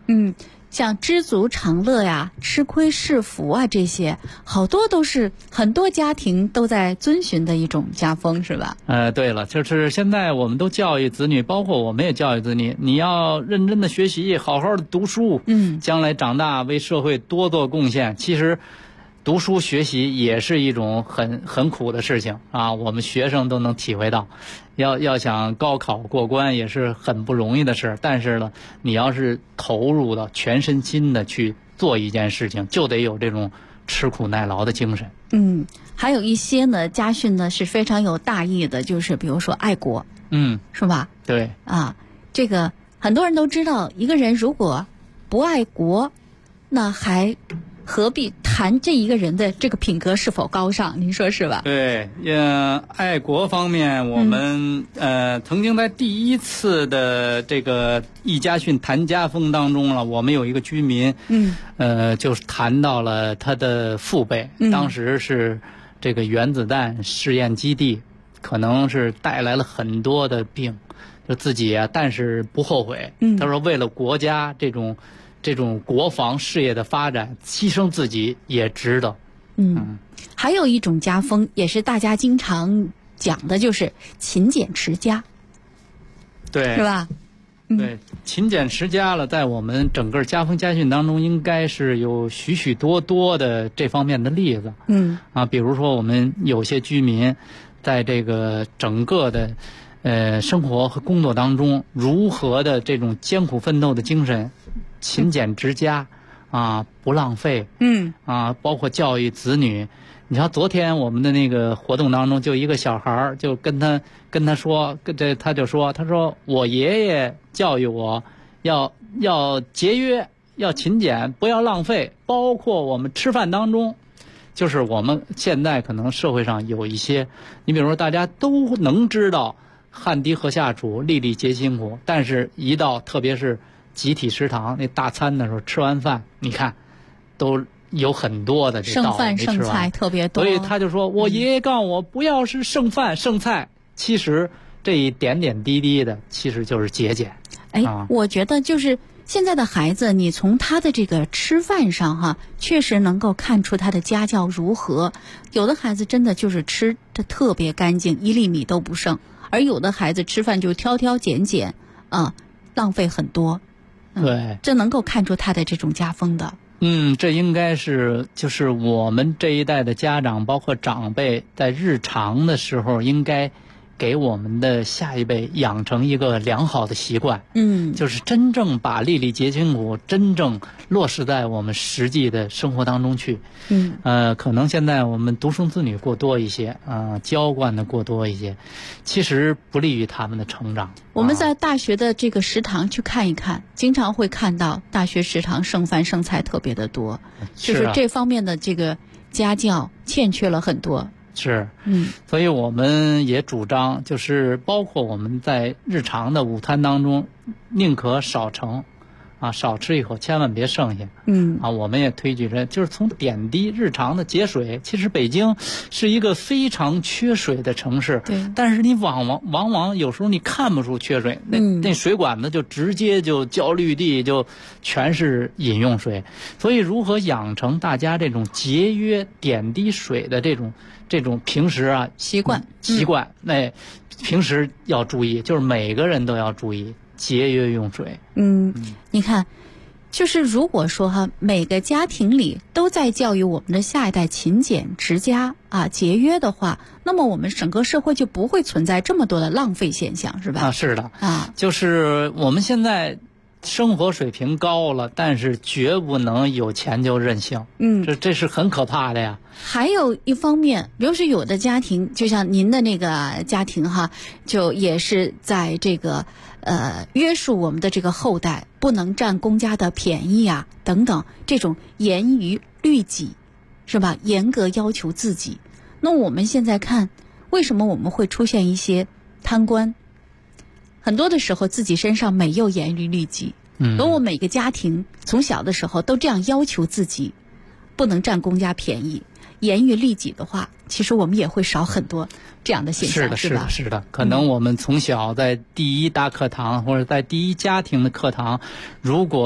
像知足常乐呀、吃亏是福啊，这些好多都是很多家庭都在遵循的一种家风，是吧？ 对了，就是现在我们都教育子女，包括我们也教育子女，你要认真的学习，好好的读书，将来长大为社会多做贡献。其实读书学习也是一种很苦的事情啊，我们学生都能体会到。要想高考过关也是很不容易的事，但是呢，你要是投入到全身心的去做一件事情，就得有这种吃苦耐劳的精神。 还有一些呢，家训呢是非常有大义的，就是比如说爱国，是吧？ 对啊，这个很多人都知道，一个人如果不爱国，那还何必谈这一个人的这个品格是否高尚？您说是吧？ 对，爱国方面，我们曾经在第一次的这个易家训谈家风当中了，我们有一个居民，就是谈到了他的父辈，当时是这个原子弹试验基地，可能是带来了很多的病，就自己啊，但是不后悔。他说为了国家这种国防事业的发展，牺牲自己也值得。 还有一种家风，也是大家经常讲的，就是勤俭持家， 对， 是吧？ 对，勤俭持家了，在我们整个家风家训当中，应该是有许许多多的这方面的例子。比如说我们有些居民在这个整个的生活和工作当中，如何的这种艰苦奋斗的精神，勤俭持家啊，不浪费，包括教育子女。你知道昨天我们的那个活动当中，就一个小孩就跟他说，他就说我爷爷教育我要节约，要勤俭，不要浪费，包括我们吃饭当中。就是我们现在可能社会上有一些，你比如说大家都能知道汗滴禾下土，粒粒皆辛苦，但是一到特别是集体食堂那大餐的时候，吃完饭你看都有很多的这道剩饭剩菜特别多， 所以他就说我爷爷告诉我不要是剩饭剩菜，其实这一点点滴滴的其实就是节俭。 我觉得就是现在的孩子，你从他的这个吃饭上确实能够看出他的家教如何。有的孩子真的就是吃的特别干净，一粒米都不剩，而有的孩子吃饭就挑挑拣拣浪费很多。 对， 这能够看出他的这种家风的。 这应该是就是我们这一代的家长，包括长辈，在日常的时候应该给我们的下一辈养成一个良好的习惯，就是真正把粒粒皆辛苦真正落实在我们实际的生活当中去。可能现在我们独生子女过多一些，娇惯的过多一些，其实不利于他们的成长。 我们在大学的这个食堂去看一看，经常会看到大学食堂剩饭剩菜特别的多，就是这方面的这个家教欠缺了很多。 是，所以我们也主张，就是包括我们在日常的午餐当中，宁可少盛，少吃一口，千万别剩下。我们也推举着，就是从点滴日常的节水。其实北京是一个非常缺水的城市， 对， 但是你往往有时候你看不出缺水，那水管子就直接就浇绿地，就全是饮用水。所以如何养成大家这种节约点滴水的这种平时习惯， 平时要注意，就是每个人都要注意节约用水。 你看，就是如果说每个家庭里都在教育我们的下一代勤俭持家节约的话，那么我们整个社会就不会存在这么多的浪费现象，是吧？ 是的，就是我们现在生活水平高了，但是绝不能有钱就任性。这是很可怕的呀。 还有一方面，比如说有的家庭，就像您的那个家庭就也是在这个约束我们的这个后代，不能占公家的便宜等等，这种严于律己，是吧？严格要求自己。那我们现在看，为什么我们会出现一些贪官？很多的时候自己身上没有严于律己。如果每个家庭从小的时候都这样要求自己，不能占公家便宜，严于律己的话，其实我们也会少很多这样的现象，是吧？ 是的。可能我们从小在第一大课堂或者在第一家庭的课堂，如果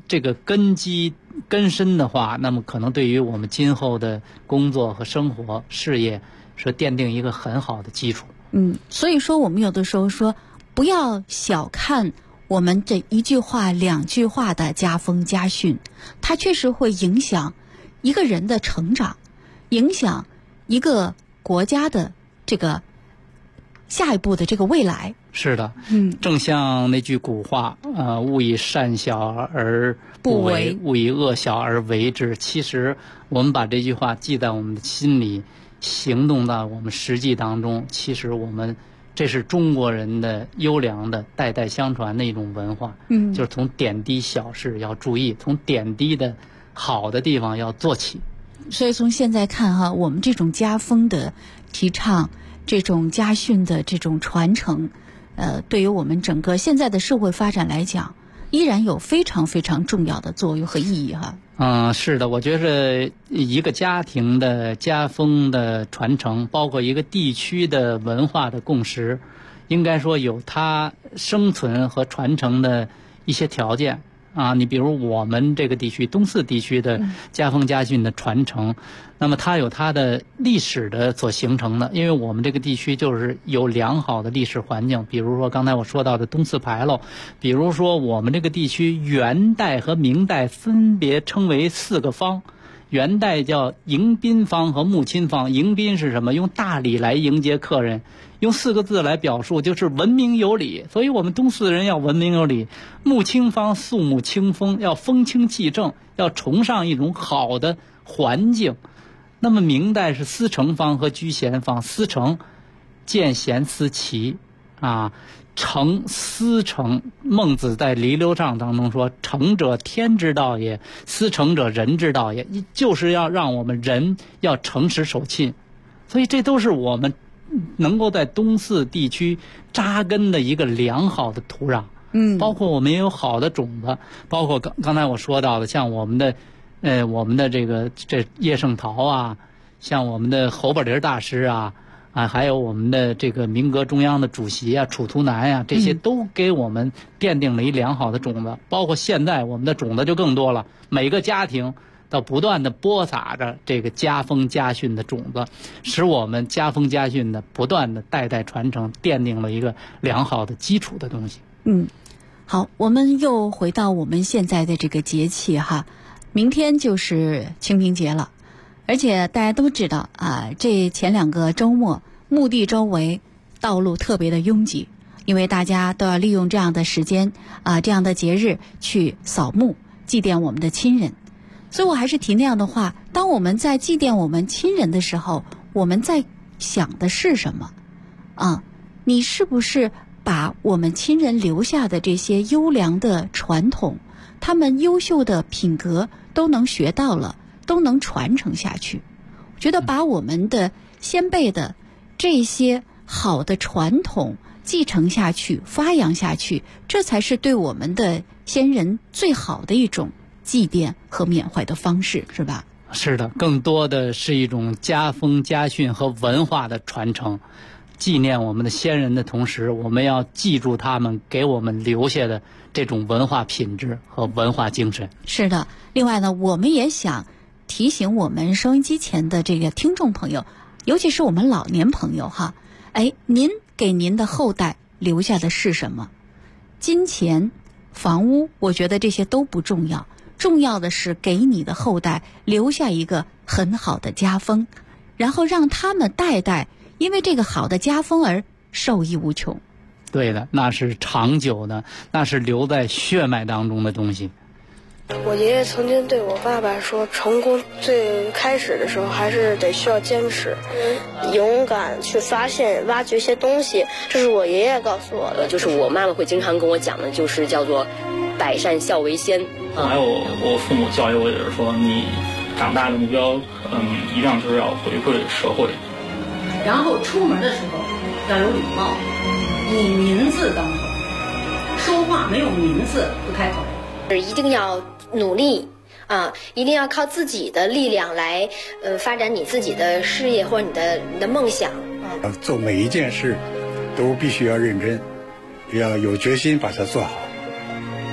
这个根基根深的话，那么可能对于我们今后的工作和生活事业是奠定一个很好的基础。 所以说我们有的时候说，不要小看我们这一句话两句话的家风家训，它确实会影响一个人的成长，影响一个国家的这个下一步的这个未来。 是的，正像那句古话，勿以善小而不为，勿以恶小而为之。其实我们把这句话记在我们的心里，行动到我们实际当中，其实我们这是中国人的优良的代代相传的一种文化。就是从点滴小事要注意，从点滴的好的地方要做起。 所以从现在看哈，我们这种家风的提倡，这种家训的这种传承，对于我们整个现在的社会发展来讲，依然有非常非常重要的作用和意义哈。 是的，我觉得一个家庭的家风的传承，包括一个地区的文化的共识，应该说有它生存和传承的一些条件。你比如我们这个地区东四地区的家风家训的传承，那么它有它的历史的所形成的，因为我们这个地区就是有良好的历史环境，比如说刚才我说到的东四牌楼，比如说我们这个地区元代和明代分别称为4个方。元代叫迎宾方和沐亲方。迎宾是什么？用大礼来迎接客人，用4个字来表述，就是文明有礼。所以我们东四人要文明有礼。沐亲方肃穆清风，要风清气正，要崇尚一种好的环境。那么明代是思成方和居贤方。思成见贤思齐诚思诚，孟子在离流杖当中说，诚者天之道也，思诚者人之道也，就是要让我们人要诚实守信。所以这都是我们能够在东四地区扎根的一个良好的土壤。包括我们也有好的种子，包括刚才我说到的，像我们的这叶圣陶像我们的侯宝林大师还有我们的这个民革中央的主席楚图南这些都给我们奠定了一良好的种子。包括现在我们的种子就更多了，每个家庭都不断的播撒着这个家风家训的种子，使我们家风家训的不断的代代传承，奠定了一个良好的基础的东西。 好，我们又回到我们现在的这个节气明天就是清明节了。而且大家都知道这前2个周末墓地周围道路特别的拥挤，因为大家都要利用这样的时间这样的节日去扫墓祭奠我们的亲人。所以我还是提那样的话，当我们在祭奠我们亲人的时候，我们在想的是什么你是不是把我们亲人留下的这些优良的传统，他们优秀的品格都能学到了，都能传承下去。我觉得把我们的先辈的这些好的传统继承下去，发扬下去，这才是对我们的先人最好的一种祭奠和缅怀的方式，是吧？ 是的，更多的是一种家风家训和文化的传承。纪念我们的先人的同时，我们要记住他们给我们留下的这种文化品质和文化精神。 是的，另外呢，我们也想提醒我们收音机前的这个听众朋友，尤其是我们老年朋友您给您的后代留下的是什么？金钱、房屋，我觉得这些都不重要，重要的是给你的后代留下一个很好的家风，然后让他们代代因为这个好的家风而受益无穷。 对的，那是长久的，那是留在血脉当中的东西。 我爷爷曾经对我爸爸说，成功最开始的时候还是得需要坚持，勇敢去发现挖掘一些东西，这是我爷爷告诉我的。 就是我妈妈会经常跟我讲的，就是叫做百善孝为先。 还有我父母教育我也是说，你长大的目标一定就是要回馈社会， 然后出门的时候要有礼貌，以民字当头，说话没有民字不开口。 一定要努力一定要靠自己的力量来发展你自己的事业或者你的梦想做每一件事都必须要认真，要有决心把它做好。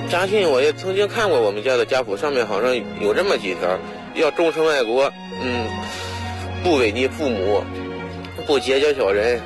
家训我也曾经看过，我们家的家谱上面好像有这么几条：要忠诚爱国，不违逆父母，不结交小人，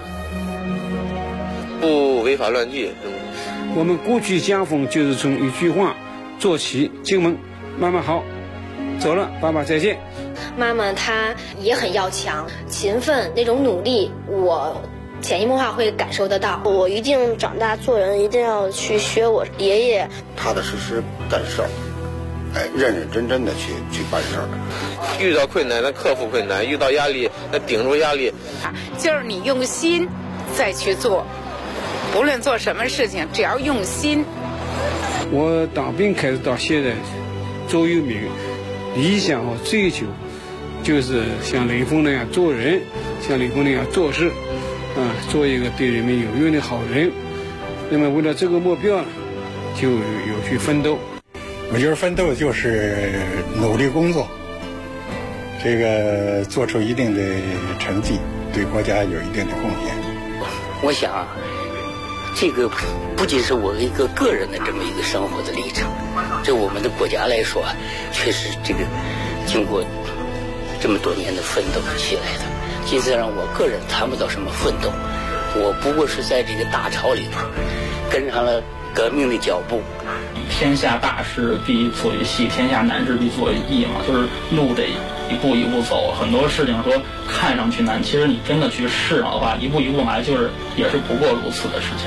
不违法乱纪。 我们过去家风就是从一句话做起，进门，妈妈好，走了，爸爸再见。 妈妈她也很要强，勤奋那种努力，我潜移默化会感受得到。 我一定长大做人，一定要去学我爷爷， 踏踏实实干事儿，认认真真的去办事儿。 遇到困难，那克服困难；遇到压力，那顶住压力。 就是你用心再去做，无论做什么事情，只要用心。 我当兵开始到现在，座右铭、理想和追求，就是像雷锋那样做人，像雷锋那样做事，做一个对人民有用的好人。那么为了这个目标呢，就有去奋斗。 我觉得奋斗就是努力工作，这个做出一定的成绩，对国家有一定的贡献。 我想啊，这个不仅是我一个个人的这么一个生活的历程，对我们的国家来说，确实这个经过这么多年的奋斗起来的。因此让我个人谈不到什么奋斗，我不过是在这个大潮里头跟上了革命的脚步。 天下大事必作于细，天下难事必作于易嘛，就是路得一步一步走。很多事情说看上去难，其实你真的去试了的话，一步一步来，也是不过如此的事情。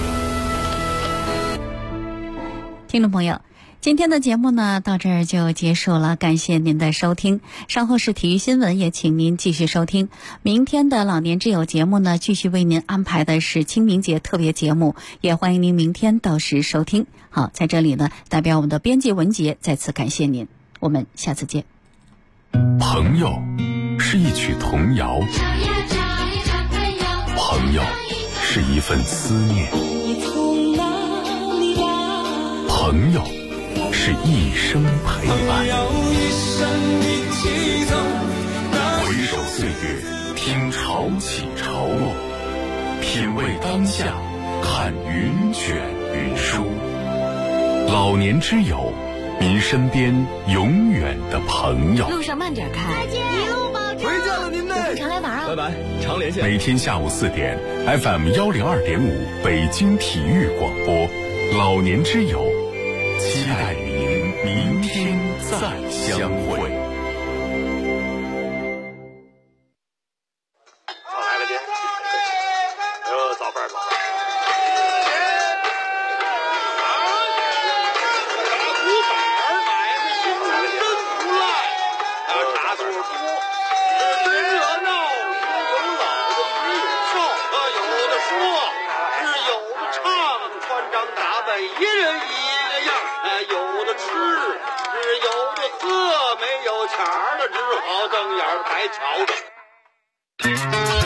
听众朋友，今天的节目呢到这儿就结束了，感谢您的收听。稍后是体育新闻，也请您继续收听。明天的老年之友节目呢，继续为您安排的是清明节特别节目，也欢迎您明天到时收听。好，在这里呢，代表我们的编辑文杰再次感谢您，我们下次见。 朋友是一曲童谣，朋友是一份思念，朋友是一生陪伴。回首岁月，听潮起潮落，品味当下，看云卷云舒。老年之友，您身边永远的朋友。 路上慢点开， 再见，一路保重。 回家了您嘞，常来玩啊！ 拜拜，常连线。每天下午4点 ，FM102.5北京体育广播，老年之友，期待与您明天再相会。 来了姐，早班早。 一人一个样，有的吃，有的喝，没有钱了，只好瞪眼白瞧着。